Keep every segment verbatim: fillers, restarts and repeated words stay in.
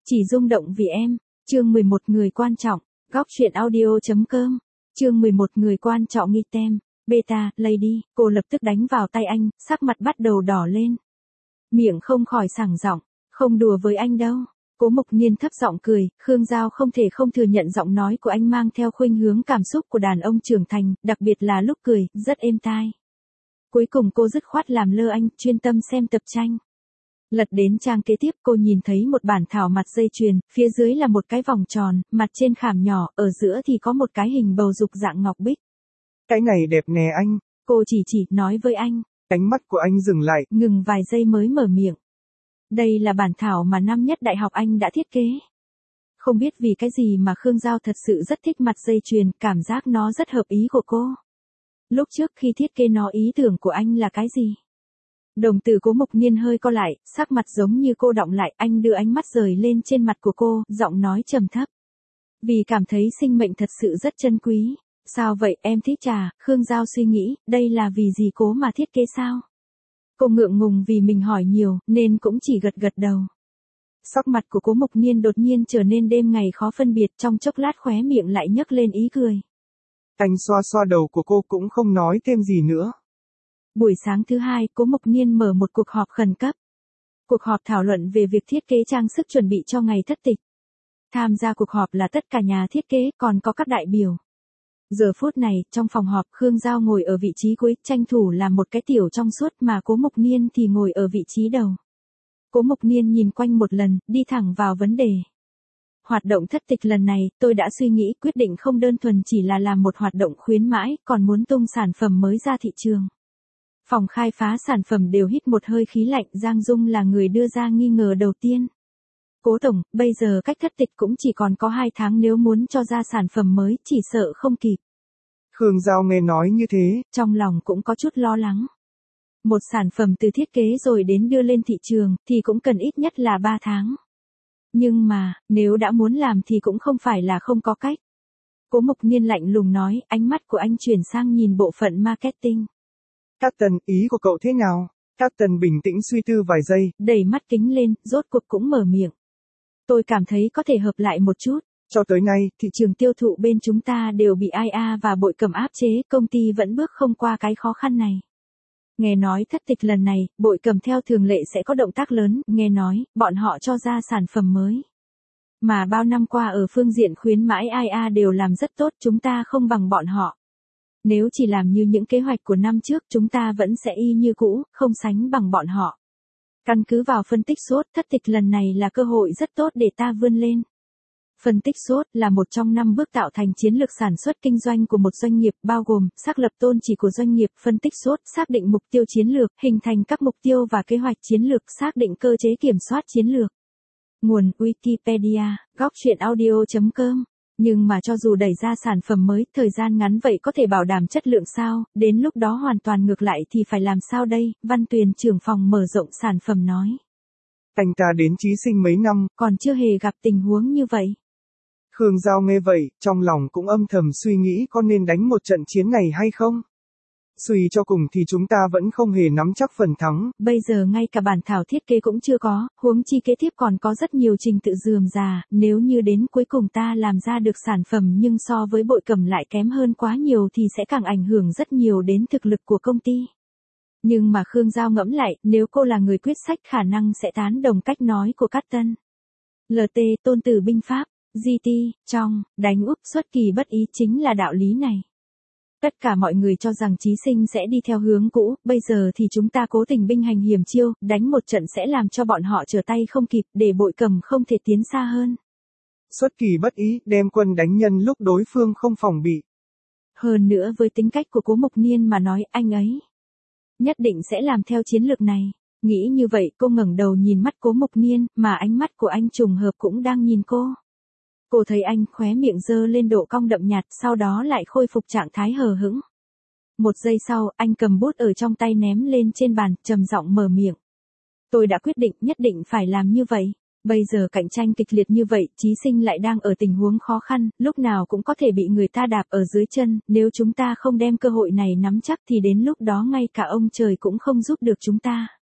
Chỉ rung động vì em. Chương mười một người quan trọng. Góc truyện audio.com. Chương mười một người quan trọng nghi tem. Beta, Lady, cô lập tức đánh vào tay anh, sắc mặt bắt đầu đỏ lên. Miệng không khỏi sảng giọng, không đùa với anh đâu. Cố Mục Niên thấp giọng cười, Khương Giao không thể không thừa nhận giọng nói của anh mang theo khuynh hướng cảm xúc của đàn ông trưởng thành, đặc biệt là lúc cười, rất êm tai. Cuối cùng cô dứt khoát làm lơ anh, chuyên tâm xem tập tranh. Lật đến trang kế tiếp cô nhìn thấy một bản thảo mặt dây chuyền, phía dưới là một cái vòng tròn, mặt trên khảm nhỏ, ở giữa thì có một cái hình bầu dục dạng ngọc bích. Cái này đẹp nè anh. Cô chỉ chỉ, nói với anh. Ánh mắt của anh dừng lại. Ngừng vài giây mới mở miệng. Đây là bản thảo mà năm nhất đại học anh đã thiết kế. Không biết vì cái gì mà Khương Giao thật sự rất thích mặt dây chuyền, cảm giác nó rất hợp ý của cô. Lúc trước khi thiết kế nó ý tưởng của anh là cái gì? Đồng tử Cố Mục Niên hơi co lại, sắc mặt giống như cô đọng lại, anh đưa ánh mắt rời lên trên mặt của cô, giọng nói trầm thấp. Vì cảm thấy sinh mệnh thật sự rất chân quý. Sao vậy, em thích trà? Khương Giao suy nghĩ, đây là vì gì cố mà thiết kế sao? Cô ngượng ngùng vì mình hỏi nhiều, nên cũng chỉ gật gật đầu. Sắc mặt của Cố Mục Niên đột nhiên trở nên đêm ngày khó phân biệt, trong chốc lát khóe miệng lại nhấc lên ý cười. Anh xoa xoa đầu của cô cũng không nói thêm gì nữa. Buổi sáng thứ hai, Cố Mục Niên mở một cuộc họp khẩn cấp. Cuộc họp thảo luận về việc thiết kế trang sức chuẩn bị cho ngày thất tịch. Tham gia cuộc họp là tất cả nhà thiết kế, còn có các đại biểu. Giờ phút này, trong phòng họp, Khương Giao ngồi ở vị trí cuối, tranh thủ làm một cái tiểu trong suốt, mà Cố Mục Niên thì ngồi ở vị trí đầu. Cố Mục Niên nhìn quanh một lần, đi thẳng vào vấn đề. Hoạt động thất tịch lần này, tôi đã suy nghĩ quyết định không đơn thuần chỉ là làm một hoạt động khuyến mãi, còn muốn tung sản phẩm mới ra thị trường. Phòng khai phá sản phẩm đều hít một hơi khí lạnh, Giang Dung là người đưa ra nghi ngờ đầu tiên. Cố Tổng, bây giờ cách thất tịch cũng chỉ còn có hai tháng, nếu muốn cho ra sản phẩm mới, chỉ sợ không kịp. Khương Giao nghe nói như thế, trong lòng cũng có chút lo lắng. Một sản phẩm từ thiết kế rồi đến đưa lên thị trường, thì cũng cần ít nhất là ba tháng. Nhưng mà, nếu đã muốn làm thì cũng không phải là không có cách. Cố Mục Niên lạnh lùng nói, ánh mắt của anh chuyển sang nhìn bộ phận marketing. Captain, ý của cậu thế nào? Captain bình tĩnh suy tư vài giây, đẩy mắt kính lên, rốt cuộc cũng mở miệng. Tôi cảm thấy có thể hợp lại một chút. Cho tới nay, thị trường tiêu thụ bên chúng ta đều bị i a và Bội Cầm áp chế, công ty vẫn bước không qua cái khó khăn này. Nghe nói thất tịch lần này, Bội Cầm theo thường lệ sẽ có động tác lớn, nghe nói, bọn họ cho ra sản phẩm mới. Mà bao năm qua ở phương diện khuyến mãi i a đều làm rất tốt, chúng ta không bằng bọn họ. Nếu chỉ làm như những kế hoạch của năm trước, chúng ta vẫn sẽ y như cũ, không sánh bằng bọn họ. Căn cứ vào phân tích ét ô tê, thất tịch lần này là cơ hội rất tốt để ta vươn lên. Phân tích ét ô tê là một trong năm bước tạo thành chiến lược sản xuất kinh doanh của một doanh nghiệp, bao gồm xác lập tôn chỉ của doanh nghiệp, phân tích ét ô tê, xác định mục tiêu chiến lược, hình thành các mục tiêu và kế hoạch chiến lược, xác định cơ chế kiểm soát chiến lược. Nguồn Wikipedia, góc truyện audio.com. Nhưng mà cho dù đẩy ra sản phẩm mới, thời gian ngắn vậy có thể bảo đảm chất lượng sao, đến lúc đó hoàn toàn ngược lại thì phải làm sao đây, Văn Tuyền trưởng phòng mở rộng sản phẩm nói. Anh ta đến Chí Sinh mấy năm, còn chưa hề gặp tình huống như vậy. Khương Giao nghe vậy, trong lòng cũng âm thầm suy nghĩ có nên đánh một trận chiến này hay không? Suy cho cùng thì chúng ta vẫn không hề nắm chắc phần thắng. Bây giờ ngay cả bản thảo thiết kế cũng chưa có, huống chi kế tiếp còn có rất nhiều trình tự rườm rà, nếu như đến cuối cùng ta làm ra được sản phẩm nhưng so với Bội Cầm lại kém hơn quá nhiều thì sẽ càng ảnh hưởng rất nhiều đến thực lực của công ty. Nhưng mà Khương Giao ngẫm lại, nếu cô là người quyết sách khả năng sẽ tán đồng cách nói của Cát Tân. lờ tê, tôn tử binh pháp, giê tê, trong, đánh úp xuất kỳ bất ý chính là đạo lý này. Tất cả mọi người cho rằng Chí Sinh sẽ đi theo hướng cũ, bây giờ thì chúng ta cố tình binh hành hiểm chiêu, đánh một trận sẽ làm cho bọn họ trở tay không kịp, để Bội Cầm không thể tiến xa hơn. Xuất kỳ bất ý, đem quân đánh nhân lúc đối phương không phòng bị. Hơn nữa với tính cách của Cố Mục Niên mà nói, anh ấy nhất định sẽ làm theo chiến lược này. Nghĩ như vậy, cô ngẩng đầu nhìn mắt Cố Mục Niên, mà ánh mắt của anh trùng hợp cũng đang nhìn cô. Cô thấy anh khóe miệng dơ lên độ cong đậm nhạt, sau đó lại khôi phục trạng thái hờ hững. Một giây sau, anh cầm bút ở trong tay ném lên trên bàn, trầm giọng mở miệng. Tôi đã quyết định, nhất định phải làm như vậy. Bây giờ cạnh tranh kịch liệt như vậy, Chí Sinh lại đang ở tình huống khó khăn, lúc nào cũng có thể bị người ta đạp ở dưới chân, nếu chúng ta không đem cơ hội này nắm chắc thì đến lúc đó ngay cả ông trời cũng không giúp được chúng ta.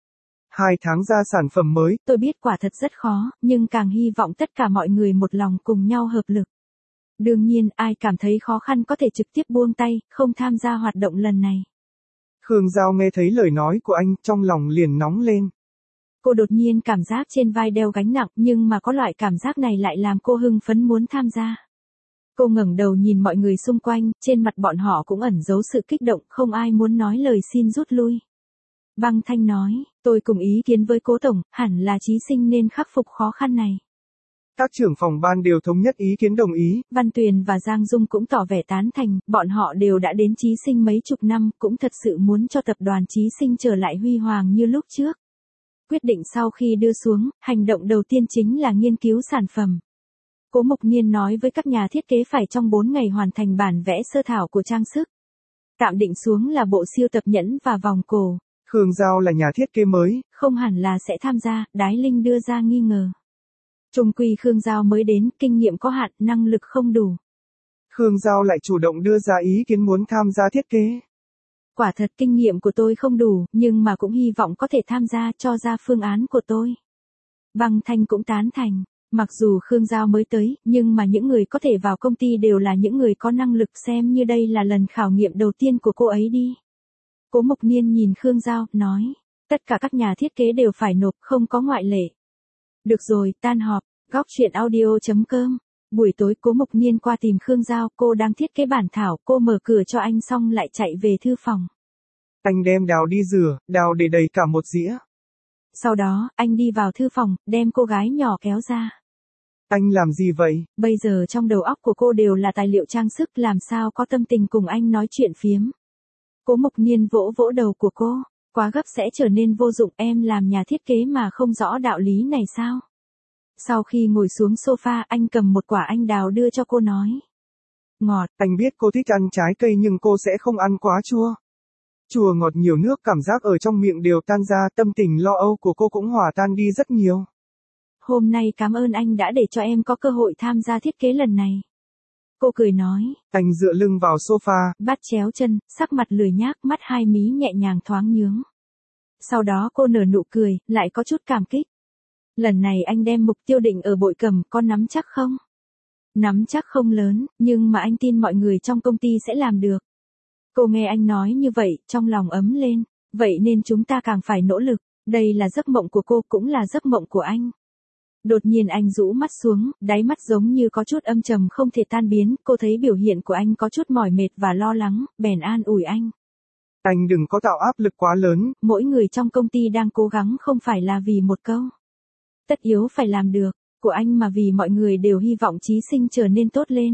Hai tháng ra sản phẩm mới. Tôi biết quả thật rất khó, nhưng càng hy vọng tất cả mọi người một lòng cùng nhau hợp lực. Đương nhiên, ai cảm thấy khó khăn có thể trực tiếp buông tay, không tham gia hoạt động lần này. Khương Giao nghe thấy lời nói của anh, trong lòng liền nóng lên. Cô đột nhiên cảm giác trên vai đeo gánh nặng, nhưng mà có loại cảm giác này lại làm cô hưng phấn muốn tham gia. Cô ngẩng đầu nhìn mọi người xung quanh, trên mặt bọn họ cũng ẩn giấu sự kích động, không ai muốn nói lời xin rút lui. Băng Thanh nói, tôi cùng ý kiến với Cố Tổng, hẳn là Chí Sinh nên khắc phục khó khăn này. Các trưởng phòng ban đều thống nhất ý kiến đồng ý. Văn Tuyền và Giang Dung cũng tỏ vẻ tán thành, bọn họ đều đã đến Chí Sinh mấy chục năm, cũng thật sự muốn cho tập đoàn Chí Sinh trở lại huy hoàng như lúc trước. Quyết định sau khi đưa xuống, hành động đầu tiên chính là nghiên cứu sản phẩm. Cố Mục Niên nói với các nhà thiết kế phải trong bốn ngày hoàn thành bản vẽ sơ thảo của trang sức. Tạm định xuống là bộ siêu tập nhẫn và vòng cổ. Khương Giao là nhà thiết kế mới. Không hẳn là sẽ tham gia, Đái Linh đưa ra nghi ngờ. Trung quy Khương Giao mới đến, kinh nghiệm có hạn, năng lực không đủ. Khương Giao lại chủ động đưa ra ý kiến muốn tham gia thiết kế. Quả thật kinh nghiệm của tôi không đủ, nhưng mà cũng hy vọng có thể tham gia cho ra phương án của tôi. Băng Thanh cũng tán thành. Mặc dù Khương Giao mới tới, nhưng mà những người có thể vào công ty đều là những người có năng lực, xem như đây là lần khảo nghiệm đầu tiên của cô ấy đi. Cố Mục Niên nhìn Khương Giao, nói, tất cả các nhà thiết kế đều phải nộp, không có ngoại lệ. Được rồi, tan họp, góc chuyện audio chấm com. Buổi tối Cố Mục Niên qua tìm Khương Giao, cô đang thiết kế bản thảo, cô mở cửa cho anh xong lại chạy về thư phòng. Anh đem đào đi rửa, đào để đầy cả một dĩa. Sau đó, anh đi vào thư phòng, đem cô gái nhỏ kéo ra. Anh làm gì vậy? Bây giờ trong đầu óc của cô đều là tài liệu trang sức, làm sao có tâm tình cùng anh nói chuyện phiếm. Cố Mục Niên vỗ vỗ đầu của cô, quá gấp sẽ trở nên vô dụng, em làm nhà thiết kế mà không rõ đạo lý này sao? Sau khi ngồi xuống sofa, anh cầm một quả anh đào đưa cho cô nói. Ngọt. Anh biết cô thích ăn trái cây nhưng cô sẽ không ăn quá chua. Chua ngọt nhiều nước, cảm giác ở trong miệng đều tan ra, tâm tình lo âu của cô cũng hòa tan đi rất nhiều. Hôm nay cảm ơn anh đã để cho em có cơ hội tham gia thiết kế lần này. Cô cười nói. Anh dựa lưng vào sofa, bắt chéo chân, sắc mặt lười nhác, mắt hai mí nhẹ nhàng thoáng nhướng. Sau đó cô nở nụ cười, lại có chút cảm kích. Lần này anh đem mục tiêu định ở Bội Cầm, có nắm chắc không? Nắm chắc không lớn, nhưng mà anh tin mọi người trong công ty sẽ làm được. Cô nghe anh nói như vậy, trong lòng ấm lên. Vậy nên chúng ta càng phải nỗ lực, đây là giấc mộng của cô, cũng là giấc mộng của anh. Đột nhiên anh rũ mắt xuống, đáy mắt giống như có chút âm trầm không thể tan biến, cô thấy biểu hiện của anh có chút mỏi mệt và lo lắng, bèn an ủi anh. Anh đừng có tạo áp lực quá lớn. Mỗi người trong công ty đang cố gắng không phải là vì một câu. Tất yếu phải làm được, của anh mà vì mọi người đều hy vọng Chí Sinh trở nên tốt lên.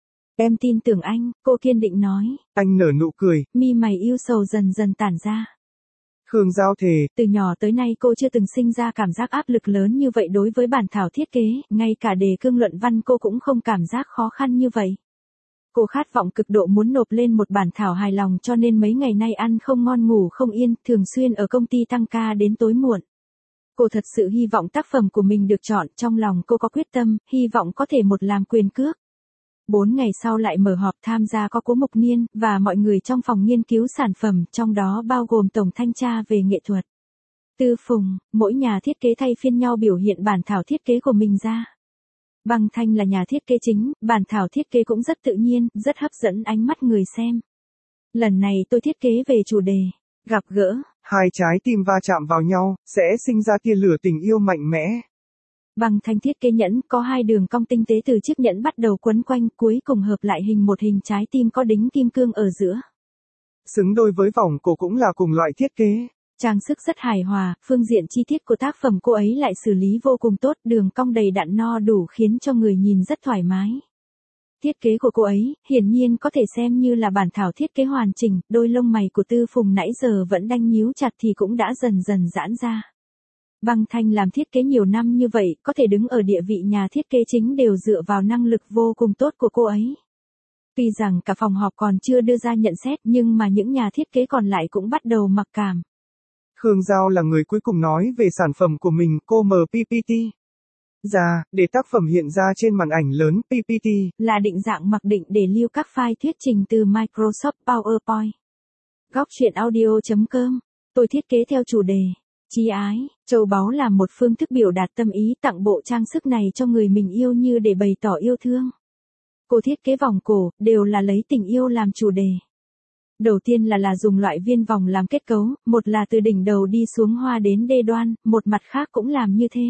Em tin tưởng anh, cô kiên định nói. Anh nở nụ cười. Mi mày yêu sầu dần dần tản ra. Khương Giao thề. Từ nhỏ tới nay cô chưa từng sinh ra cảm giác áp lực lớn như vậy đối với bản thảo thiết kế, ngay cả đề cương luận văn cô cũng không cảm giác khó khăn như vậy. Cô khát vọng cực độ muốn nộp lên một bản thảo hài lòng, cho nên mấy ngày nay ăn không ngon ngủ không yên, thường xuyên ở công ty tăng ca đến tối muộn. Cô thật sự hy vọng tác phẩm của mình được chọn, trong lòng cô có quyết tâm, hy vọng có thể một làm quyền cước. Bốn ngày sau lại mở họp, tham gia có Cố Mục Niên, và mọi người trong phòng nghiên cứu sản phẩm, trong đó bao gồm Tổng Thanh tra về nghệ thuật. Tư Phùng, mỗi nhà thiết kế thay phiên nhau biểu hiện bản thảo thiết kế của mình ra. Băng Thanh là nhà thiết kế chính, bản thảo thiết kế cũng rất tự nhiên, rất hấp dẫn ánh mắt người xem. Lần này tôi thiết kế về chủ đề, gặp gỡ. Hai trái tim va chạm vào nhau, sẽ sinh ra tia lửa tình yêu mạnh mẽ. Băng Thanh thiết kế nhẫn, có hai đường cong tinh tế từ chiếc nhẫn bắt đầu quấn quanh, cuối cùng hợp lại hình một hình trái tim có đính kim cương ở giữa. Xứng đôi với vòng cổ cũng là cùng loại thiết kế. Trang sức rất hài hòa, phương diện chi tiết của tác phẩm cô ấy lại xử lý vô cùng tốt, đường cong đầy đặn no đủ khiến cho người nhìn rất thoải mái. Thiết kế của cô ấy, hiển nhiên có thể xem như là bản thảo thiết kế hoàn chỉnh, đôi lông mày của Tư Phùng nãy giờ vẫn đang nhíu chặt thì cũng đã dần dần giãn ra. Băng Thanh làm thiết kế nhiều năm như vậy, có thể đứng ở địa vị nhà thiết kế chính đều dựa vào năng lực vô cùng tốt của cô ấy. Tuy rằng cả phòng họp còn chưa đưa ra nhận xét, nhưng mà những nhà thiết kế còn lại cũng bắt đầu mặc cảm. Khương Giao là người cuối cùng nói về sản phẩm của mình, cô mở pê pê tê ra, để tác phẩm hiện ra trên màn ảnh lớn. pê pê tê là định dạng mặc định để lưu các file thuyết trình từ Microsoft PowerPoint. Góc chuyện audio chấm com. Tôi thiết kế theo chủ đề. Chí ái, châu báu là một phương thức biểu đạt tâm ý, tặng bộ trang sức này cho người mình yêu như để bày tỏ yêu thương. Cô thiết kế vòng cổ, đều là lấy tình yêu làm chủ đề. Đầu tiên là là dùng loại viên vòng làm kết cấu, một là từ đỉnh đầu đi xuống hoa đến đê đoan, một mặt khác cũng làm như thế.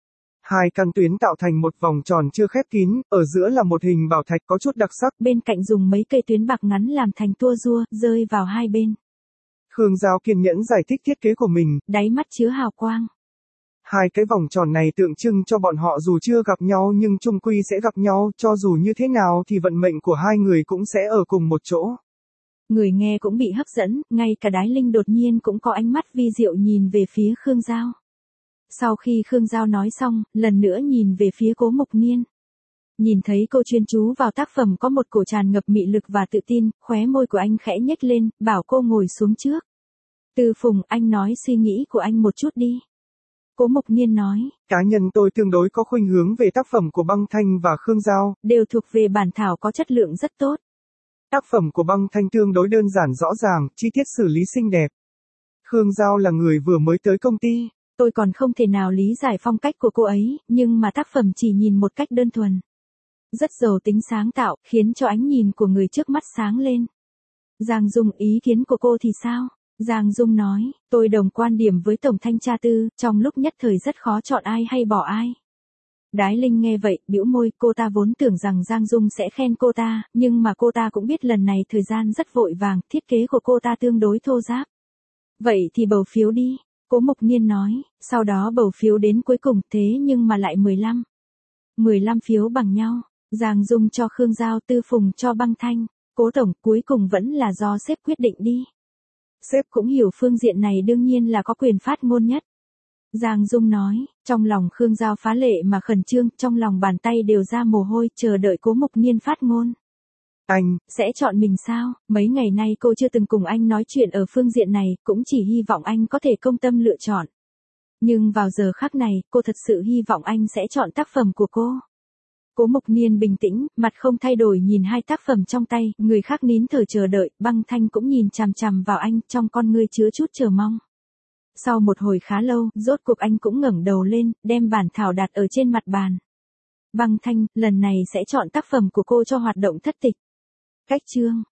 Hai căn tuyến tạo thành một vòng tròn chưa khép kín, ở giữa là một hình bảo thạch có chút đặc sắc. Bên cạnh dùng mấy cây tuyến bạc ngắn làm thành tua rua, rơi vào hai bên. Khương Giao kiên nhẫn giải thích thiết kế của mình. Đáy mắt chứa hào quang. Hai cái vòng tròn này tượng trưng cho bọn họ dù chưa gặp nhau nhưng chung quy sẽ gặp nhau, cho dù như thế nào thì vận mệnh của hai người cũng sẽ ở cùng một chỗ. Người nghe cũng bị hấp dẫn, ngay cả Đái Linh đột nhiên cũng có ánh mắt vi diệu nhìn về phía Khương Giao. Sau khi Khương Giao nói xong, lần nữa nhìn về phía Cố Mộc Niên. Nhìn thấy cô chuyên chú vào tác phẩm có một cổ tràn ngập mị lực và tự tin, khóe môi của anh khẽ nhếch lên, bảo cô ngồi xuống trước. Từ Phùng, anh nói suy nghĩ của anh một chút đi. Cố Mộc Niên nói. Cá nhân tôi tương đối có khuynh hướng về tác phẩm của Băng Thanh và Khương Giao. Đều thuộc về bản thảo có chất lượng rất tốt. Tác phẩm của Băng Thanh tương đối đơn giản rõ ràng, chi tiết xử lý xinh đẹp. Khương Giao là người vừa mới tới công ty. Tôi còn không thể nào lý giải phong cách của cô ấy, nhưng mà tác phẩm chỉ nhìn một cách đơn thuần. Rất giàu tính sáng tạo, khiến cho ánh nhìn của người trước mắt sáng lên. Giang Dung, ý kiến của cô thì sao? Giang Dung nói, tôi đồng quan điểm với Tổng Thanh tra Tư, trong lúc nhất thời rất khó chọn ai hay bỏ ai. Đái Linh nghe vậy, bĩu môi, cô ta vốn tưởng rằng Giang Dung sẽ khen cô ta, nhưng mà cô ta cũng biết lần này thời gian rất vội vàng, thiết kế của cô ta tương đối thô ráp. Vậy thì bầu phiếu đi, Cố Mộc Niên nói, sau đó bầu phiếu đến cuối cùng, thế nhưng mà lại mười lăm. mười lăm phiếu bằng nhau, Giang Dung cho Khương Giao, Tư Phùng cho Băng Thanh, Cố Tổng, cuối cùng vẫn là do sếp quyết định đi. Sếp cũng hiểu phương diện này đương nhiên là có quyền phát ngôn nhất. Giang Dung nói, trong lòng Khương Giao phá lệ mà khẩn trương, trong lòng bàn tay đều ra mồ hôi, chờ đợi Cố Mộc Niên phát ngôn. Anh, sẽ chọn mình sao? Mấy ngày nay cô chưa từng cùng anh nói chuyện ở phương diện này, cũng chỉ hy vọng anh có thể công tâm lựa chọn. Nhưng vào giờ khắc này, cô thật sự hy vọng anh sẽ chọn tác phẩm của cô. Cố Mộc Niên bình tĩnh, mặt không thay đổi nhìn hai tác phẩm trong tay, người khác nín thở chờ đợi, Băng Thanh cũng nhìn chằm chằm vào anh, trong con ngươi chứa chút chờ mong. Sau một hồi khá lâu, rốt cuộc anh cũng ngẩng đầu lên, đem bản thảo đặt ở trên mặt bàn. Băng Thanh, lần này sẽ chọn tác phẩm của cô cho hoạt động thất tịch. Cách chương